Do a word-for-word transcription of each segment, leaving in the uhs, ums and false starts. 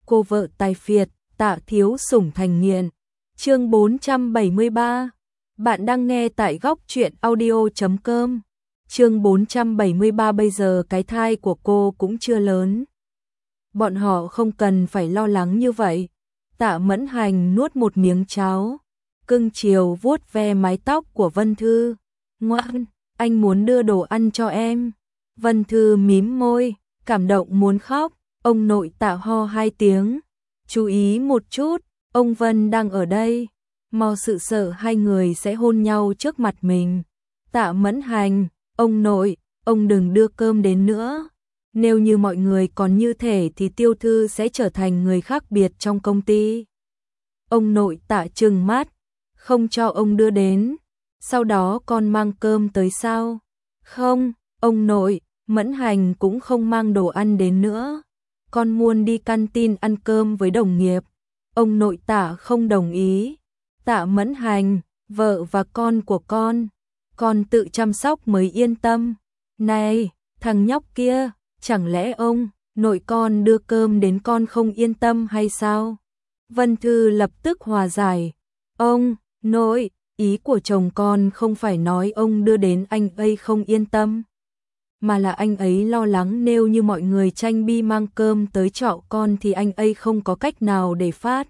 cô vợ tài phiệt, Tạ thiếu sủng thành nghiện. Chương bốn trăm bảy mươi ba. Bạn đang nghe tại góc truyện audio chấm com. Chương bốn trăm bảy mươi ba. Bây giờ cái thai của cô cũng chưa lớn. Bọn họ không cần phải lo lắng như vậy. Tạ Mẫn Hành nuốt một miếng cháo, cưng chiều vuốt ve mái tóc của Vân Thư. Ngoan, anh muốn đưa đồ ăn cho em. Vân Thư mím môi, cảm động muốn khóc. Ông nội Tạ ho hai tiếng. Chú ý một chút, ông Vân đang ở đây. Mau sự sợ hai người sẽ hôn nhau trước mặt mình. Tạ Mẫn Hành, ông nội, ông đừng đưa cơm đến nữa. Nếu như mọi người còn như thể thì Tiêu Thư sẽ trở thành người khác biệt trong công ty. Ông nội Tạ trừng mắt, không cho ông đưa đến. Sau đó con mang cơm tới sao? Không, ông nội, Mẫn Hành cũng không mang đồ ăn đến nữa. Con muốn đi canteen ăn cơm với đồng nghiệp. Ông nội Tạ không đồng ý. Tạ Mẫn Hành, vợ và con của con, con tự chăm sóc mới yên tâm. Này, thằng nhóc kia, chẳng lẽ ông, nội con đưa cơm đến con không yên tâm hay sao? Vân Thư lập tức hòa giải. Ông, nội, ý của chồng con không phải nói ông đưa đến anh ấy không yên tâm, mà là anh ấy lo lắng nếu như mọi người tranh bi mang cơm tới trọ con thì anh ấy không có cách nào để phát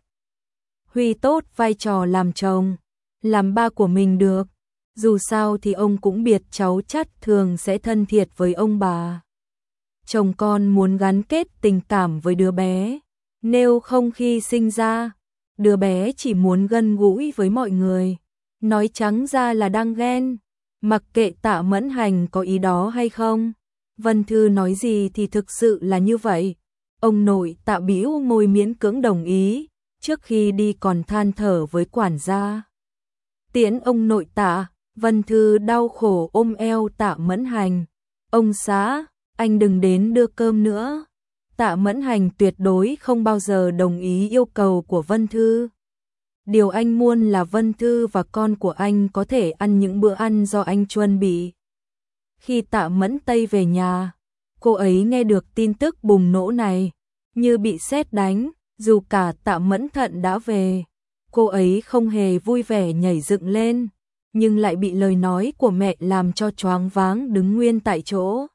huy tốt vai trò làm chồng, làm ba của mình được. Dù sao thì ông cũng biết cháu chắt thường sẽ thân thiệt với ông bà. Chồng con muốn gắn kết tình cảm với đứa bé, nếu không khi sinh ra, đứa bé chỉ muốn gần gũi với mọi người. Nói trắng ra là đang ghen. Mặc kệ Tạ Mẫn Hành có ý đó hay không, Vân Thư nói gì thì thực sự là như vậy. Ông nội Tạ bĩu môi miễn cưỡng đồng ý, trước khi đi còn than thở với quản gia. Tiễn ông nội Tạ, Vân Thư đau khổ ôm eo Tạ Mẫn Hành. Ông xã, anh đừng đến đưa cơm nữa. Tạ Mẫn Hành tuyệt đối không bao giờ đồng ý yêu cầu của Vân Thư. Điều anh muốn là Vân Thư và con của anh có thể ăn những bữa ăn do anh chuẩn bị. Khi Tạ Mẫn Tây về nhà, cô ấy nghe được tin tức bùng nổ này, như bị sét đánh. Dù cả Tạ Mẫn Thận đã về, cô ấy không hề vui vẻ nhảy dựng lên, nhưng lại bị lời nói của mẹ làm cho choáng váng đứng nguyên tại chỗ.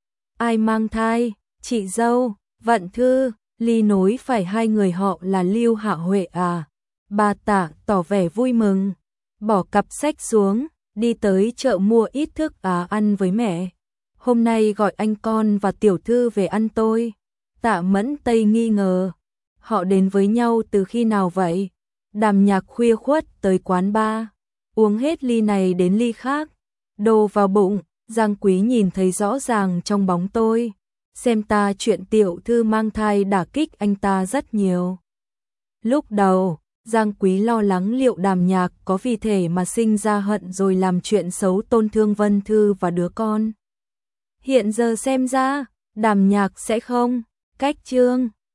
Ai mang thai? Chị dâu, Vận Thư, ly nối phải hai người họ là Lưu Hạ Huệ à? Bà Tạ tỏ vẻ vui mừng, bỏ cặp sách xuống, đi tới chợ mua ít thức á ăn với mẹ. Hôm nay gọi anh con và tiểu thư về ăn tôi. Tạ Mẫn Tây nghi ngờ, họ đến với nhau từ khi nào vậy? Đàm Nhạc khuya khuất tới quán bar, uống hết ly này đến ly khác, đồ vào bụng. Giang Quý nhìn thấy rõ ràng trong bóng tôi, xem ta chuyện tiểu thư mang thai đả kích anh ta rất nhiều. Lúc đầu, Giang Quý lo lắng liệu Đàm Nhạc có vì thể mà sinh ra hận rồi làm chuyện xấu tôn thương Vân Thư và đứa con. Hiện giờ xem ra, Đàm Nhạc sẽ không. Cách chương